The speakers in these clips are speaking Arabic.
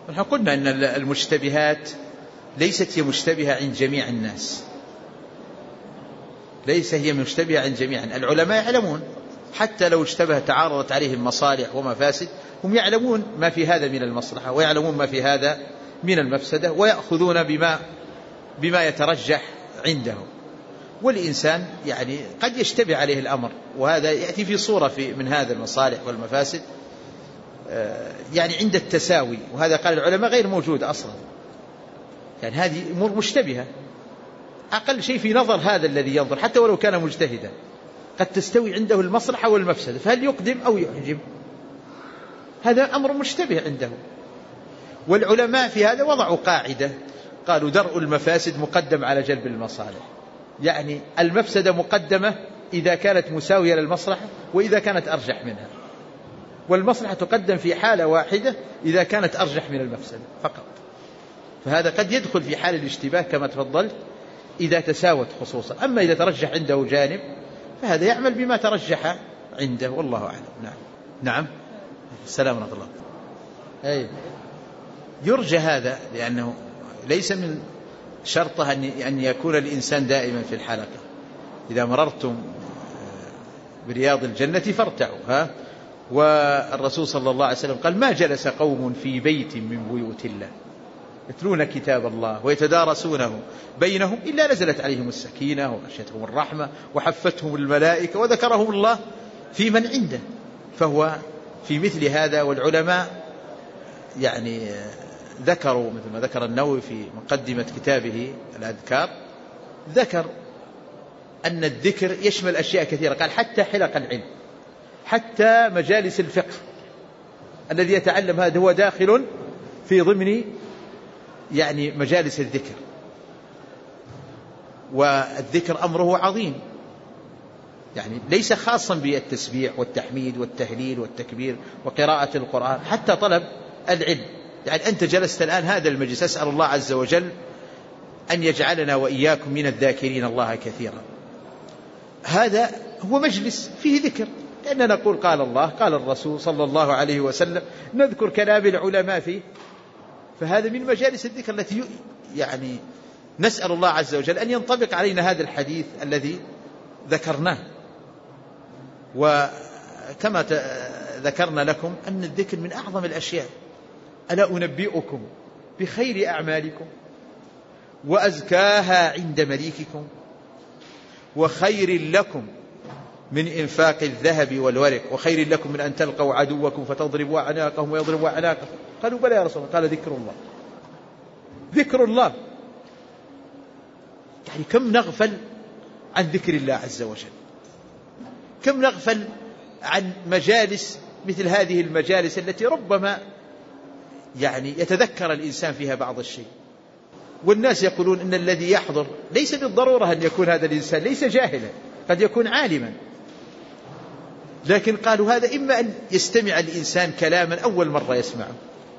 نحن قلنا أن المشتبهات ليست هي مشتبهة عند جميع الناس، ليس هي مشتبهة عند جميع العلماء. يعلمون حتى لو اشتبه تعارضت عليهم مصالح ومفاسد، هم يعلمون ما في هذا من المصلحة ويعلمون ما في هذا من المفسدة، ويأخذون بما يترجح عندهم. والإنسان يعني قد يشتبه عليه الأمر، وهذا يأتي في صورة من هذا المصالح والمفاسد يعني عند التساوي، وهذا قال العلماء غير موجود أصلا. يعني هذه أمور مشتبهة، أقل شيء في نظر هذا الذي ينظر حتى ولو كان مجتهدا قد تستوي عنده المصلحة والمفسدة، فهل يقدم أو يحجم؟ هذا أمر مشتبه عنده. والعلماء في هذا وضعوا قاعدة، قالوا درء المفاسد مقدم على جلب المصالح. يعني المفسدة مقدمة إذا كانت مساوية للمصلحة وإذا كانت أرجح منها، والمصلحة تقدم في حالة واحدة إذا كانت أرجح من المفسدة فقط. فهذا قد يدخل في حال الاشتباه كما تفضلت إذا تساوت خصوصا. أما إذا ترجح عنده جانب فهذا يعمل بما ترجح عنده، والله أعلم. نعم. السلام ورحمة الله. أي يرجى هذا، لأنه ليس من شرطه أن يكون الإنسان دائما في الحلقة. إذا مررتم برياض الجنة فارتعوا، والرسول صلى الله عليه وسلم قال: ما جلس قوم في بيت من بيوت الله يتلون كتاب الله ويتدارسونه بينهم إلا نزلت عليهم السكينة وغشيتهم الرحمة وحفتهم الملائكة وذكرهم الله في من عنده. فهو في مثل هذا. والعلماء يعني ذكروا مثل ما ذكر النووي في مقدمة كتابه الأذكار، ذكر أن الذكر يشمل أشياء كثيرة. قال: حتى حلق العلم، حتى مجالس الفقه، الذي يتعلم هذا هو داخل في ضمن يعني مجالس الذكر. والذكر أمره عظيم، يعني ليس خاصا بالتسبيح والتحميد والتهليل والتكبير وقراءة القرآن، حتى طلب العلم. يعني أنت جلست الآن هذا المجلس، أسأل الله عز وجل أن يجعلنا وإياكم من الذاكرين الله كثيرا. هذا هو مجلس فيه ذكر، لأننا نقول قال الله قال الرسول صلى الله عليه وسلم، نذكر كلام العلماء فيه. فهذا من مجالس الذكر التي يعني نسأل الله عز وجل أن ينطبق علينا هذا الحديث الذي ذكرناه. وكما ذكرنا لكم أن الذكر من أعظم الأشياء. ألا أنبئكم بخير أعمالكم وأزكاها عند مليككم وخير لكم من إنفاق الذهب والورق وخير لكم من أن تلقوا عدوكم فتضربوا أعناقهم ويضربوا أعناقهم. قالوا: بلى يا رسول الله. قال: ذكر الله. ذكر الله. يعني كم نغفل عن ذكر الله عز وجل، كم نغفل عن مجالس مثل هذه المجالس التي ربما يعني يتذكر الإنسان فيها بعض الشيء. والناس يقولون إن الذي يحضر ليس بالضرورة أن يكون هذا الإنسان ليس جاهلا، قد يكون عالما، لكن قالوا هذا إما أن يستمع الإنسان كلاما أول مرة يسمعه،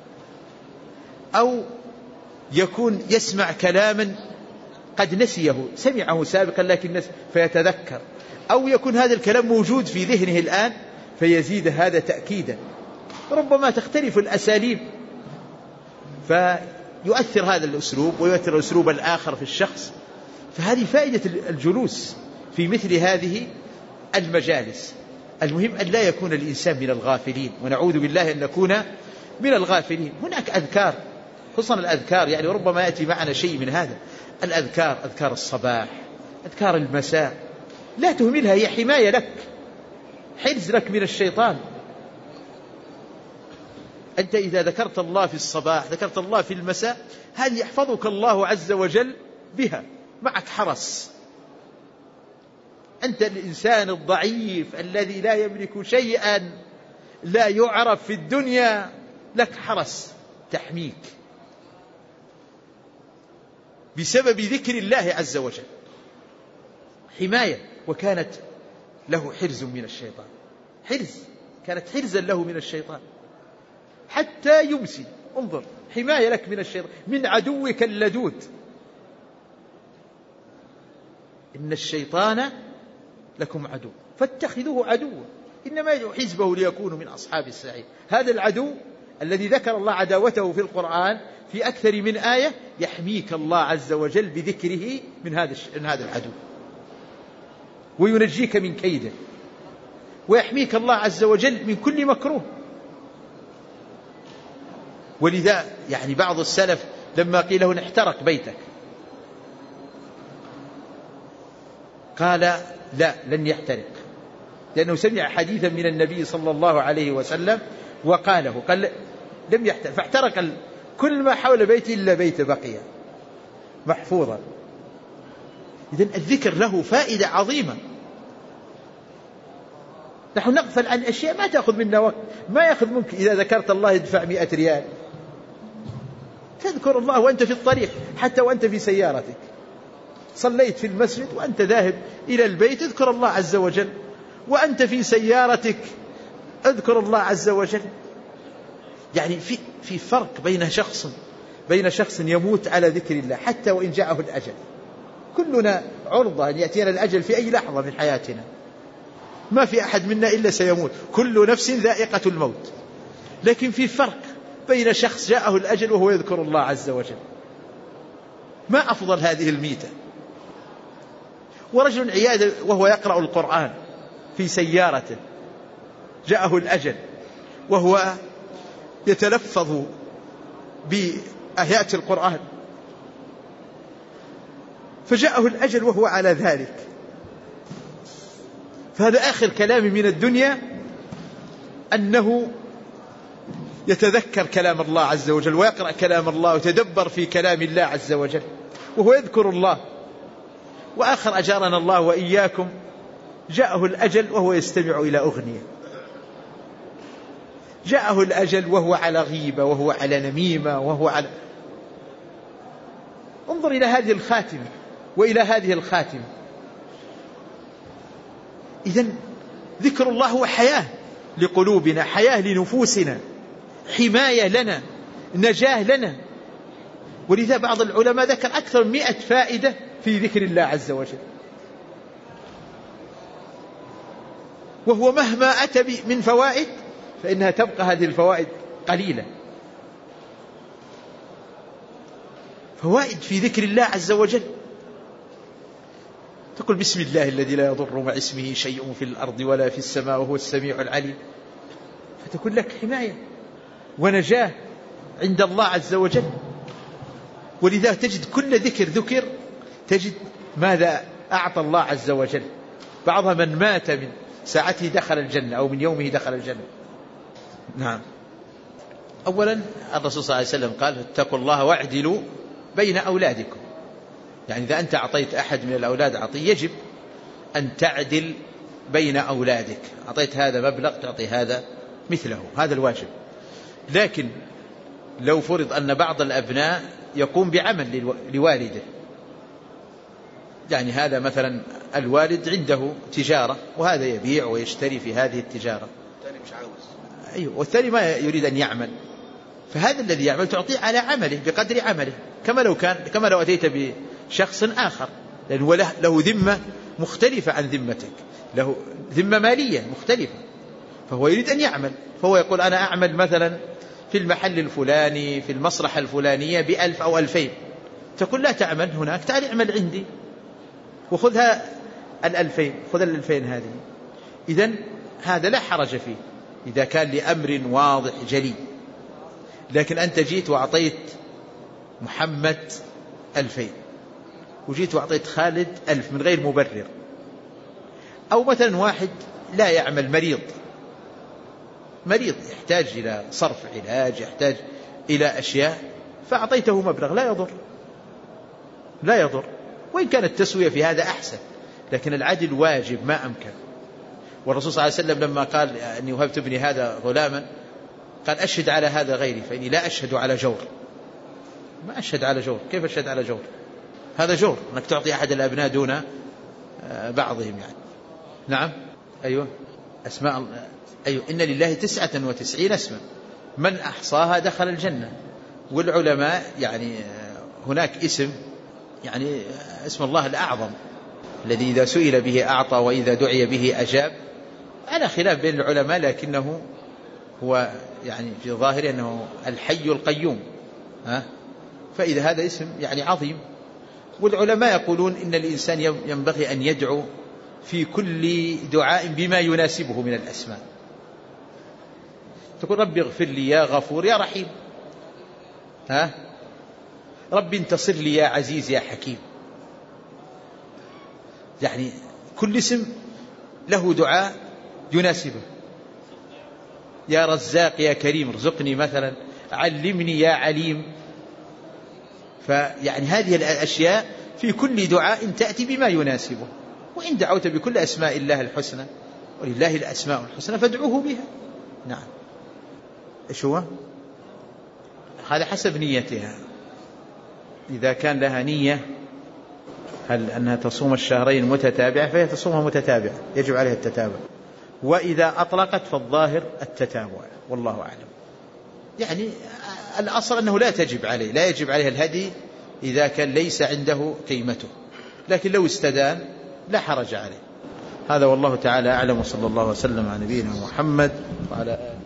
أو يكون يسمع كلاما قد نسيه، سمعه سابقا لكن فيتذكر، أو يكون هذا الكلام موجود في ذهنه الآن فيزيد هذا تأكيدا. ربما تختلف الأساليب فيؤثر هذا الأسلوب ويؤثر الأسلوب الآخر في الشخص. فهذه فائدة الجلوس في مثل هذه المجالس. المهم أن لا يكون الإنسان من الغافلين، ونعوذ بالله أن نكون من الغافلين. هناك أذكار، خصوصا الأذكار، يعني ربما يأتي معنا شيء من هذا الأذكار، أذكار الصباح، أذكار المساء، لا تهملها، هي حماية لك، حرز لك من الشيطان. أنت إذا ذكرت الله في الصباح، ذكرت الله في المساء، هذه يحفظك الله عز وجل بها، معك حرس. أنت الإنسان الضعيف الذي لا يملك شيئا، لا يعرف في الدنيا، لك حرس تحميك بسبب ذكر الله عز وجل، حماية. وكانت له حرز من الشيطان، حرز، كانت حرزا له من الشيطان حتى يمسي. انظر، حماية لك من الشيطان، من عدوك اللدود. إن الشيطان لكم عدو فاتخذوه عدوا إنما يدعو حزبه ليكونوا من أصحاب السعير. هذا العدو الذي ذكر الله عداوته في القرآن في أكثر من آية يحميك الله عز وجل بذكره من هذا العدو، وينجيك من كيده، ويحميك الله عز وجل من كل مكروه. ولذا يعني بعض السلف لما قيل له احترق بيتك قال لا، لن يحترق، لأنه سمع حديثا من النبي صلى الله عليه وسلم وقاله، قال لم يحترق، فاحترق كل ما حول بيته إلا بيت بقية محفوظا. إذن الذكر له فائدة عظيمة. نحن نغفل عن أشياء ما تأخذ منا وقت، ما يأخذ منك إذا ذكرت الله يدفع 100 ريال. تذكر الله وأنت في الطريق، حتى وأنت في سيارتك، صليت في المسجد وأنت ذاهب إلى البيت اذكر الله عز وجل، وأنت في سيارتك اذكر الله عز وجل. يعني في فرق بين شخص يموت على ذكر الله حتى وإن جاءه الأجل. كلنا عرضة أن يأتينا الأجل في أي لحظة من حياتنا، ما في أحد منا إلا سيموت، كل نفس ذائقة الموت. لكن في فرق بين شخص جاءه الأجل وهو يذكر الله عز وجل. ما أفضل هذه الميتة. ورجل عياذ وهو يقرأ القرآن في سيارته جاءه الأجل وهو يتلفظ بآيات القرآن، فجاءه الأجل وهو على ذلك، فهذا آخر كلام من الدنيا أنه يتذكر كلام الله عز وجل ويقرأ كلام الله ويتدبر في كلام الله عز وجل وهو يذكر الله. وآخر أجارنا الله وإياكم جاءه الأجل وهو يستمع إلى أغنية، جاءه الأجل وهو على غيبة وهو على نميمة وهو على. انظر إلى هذه الخاتمة وإلى هذه الخاتمة. إذن ذكر الله هو حياة لقلوبنا، حياة لنفوسنا، حماية لنا، نجاة لنا. ولذا بعض العلماء ذكر أكثر 100 فائدة في ذكر الله عز وجل، وهو مهما أتى من فوائد فإنها تبقى هذه الفوائد قليلة. فوائد في ذكر الله عز وجل، تقول بسم الله الذي لا يضر مع اسمه شيء في الأرض ولا في السماء وهو السميع العليم، فتكون لك حماية ونجاة عند الله عز وجل. ولذا تجد كل ذكر تجد ماذا أعطى الله عز وجل. بعضها من مات من ساعته دخل الجنة أو من يومه دخل الجنة. نعم. أولا الرسول صلى الله عليه وسلم قال اتقوا الله واعدلوا بين أولادكم، يعني إذا أنت أعطيت أحد من الأولاد عطية يجب أن تعدل بين أولادك، أعطيت هذا مبلغ تعطي هذا مثله، هذا الواجب. لكن لو فرض أن بعض الأبناء يقوم بعمل لوالده، يعني هذا مثلا الوالد عنده تجارة وهذا يبيع ويشتري في هذه التجارة، أيوة، والثاني ما يريد أن يعمل، فهذا الذي يعمل تعطيه على عمله بقدر عمله، كما لو أتيت بشخص آخر، لأنه له ذمة مختلفة عن ذمتك، له ذمة مالية مختلفة، فهو يريد أن يعمل، فهو يقول أنا أعمل مثلا في المحل الفلاني في المصلحة الفلانية ب1000 أو 2000، تقول لا تعمل هناك، تعال اعمل عندي وخذها 2000، خذ 2000 هذه. إذن هذا لا حرج فيه إذا كان لأمر واضح جلي. لكن أنت جيت وأعطيت محمد 2000 وجيت وأعطيت خالد 1000 من غير مبرر، أو مثلا واحد لا يعمل مريض يحتاج إلى صرف علاج، يحتاج إلى أشياء، فأعطيته مبلغ لا يضر، وإن كانت التسوية في هذا أحسن، لكن العدل واجب ما أمكن. والرسول صلى الله عليه وسلم لما قال أني وهبت ابني هذا غلاما قال أشهد على هذا غيري فإني لا أشهد على جور. ما أشهد على جور، كيف أشهد على جور؟ هذا جور أنك تعطي أحد الأبناء دون بعضهم يعني. نعم. أيوة أسماء، أيوة إن لله 99 اسما من أحصاها دخل الجنة. والعلماء يعني هناك اسم يعني اسم الله الأعظم الذي إذا سئل به أعطى وإذا دعي به أجاب، على خلاف بين العلماء، لكنه هو يعني في ظاهره أنه الحي القيوم، فإذا هذا اسم يعني عظيم. والعلماء يقولون إن الإنسان ينبغي أن يدعو في كل دعاء بما يناسبه من الأسماء. تقول ربي اغفر لي يا غفور يا رحيم، ربي انتصر لي يا عزيز يا حكيم. يعني كل اسم له دعاء يناسبه. يا رزاق يا كريم ارزقني مثلا، علمني يا عليم. فيعني هذه الأشياء في كل دعاء تأتي بما يناسبه. وإن دعوت بكل أسماء الله الحسنى، ولله الأسماء الحسنى فادعوه بها. نعم. إيش هو؟ هذا حسب نيتها. إذا كان لها نية هل أنها تصوم الشهرين متتابعة فهي تصومها متتابعة، يجب عليها التتابع. وإذا أطلقت فالظاهر التتابع، والله أعلم. يعني الأصل أنه لا يجب عليه الهدي إذا كان ليس عنده قيمته، لكن لو استدان لا حرج عليه. هذا والله تعالى أعلم، وصلى الله وسلم على نبينا محمد وعلى آله.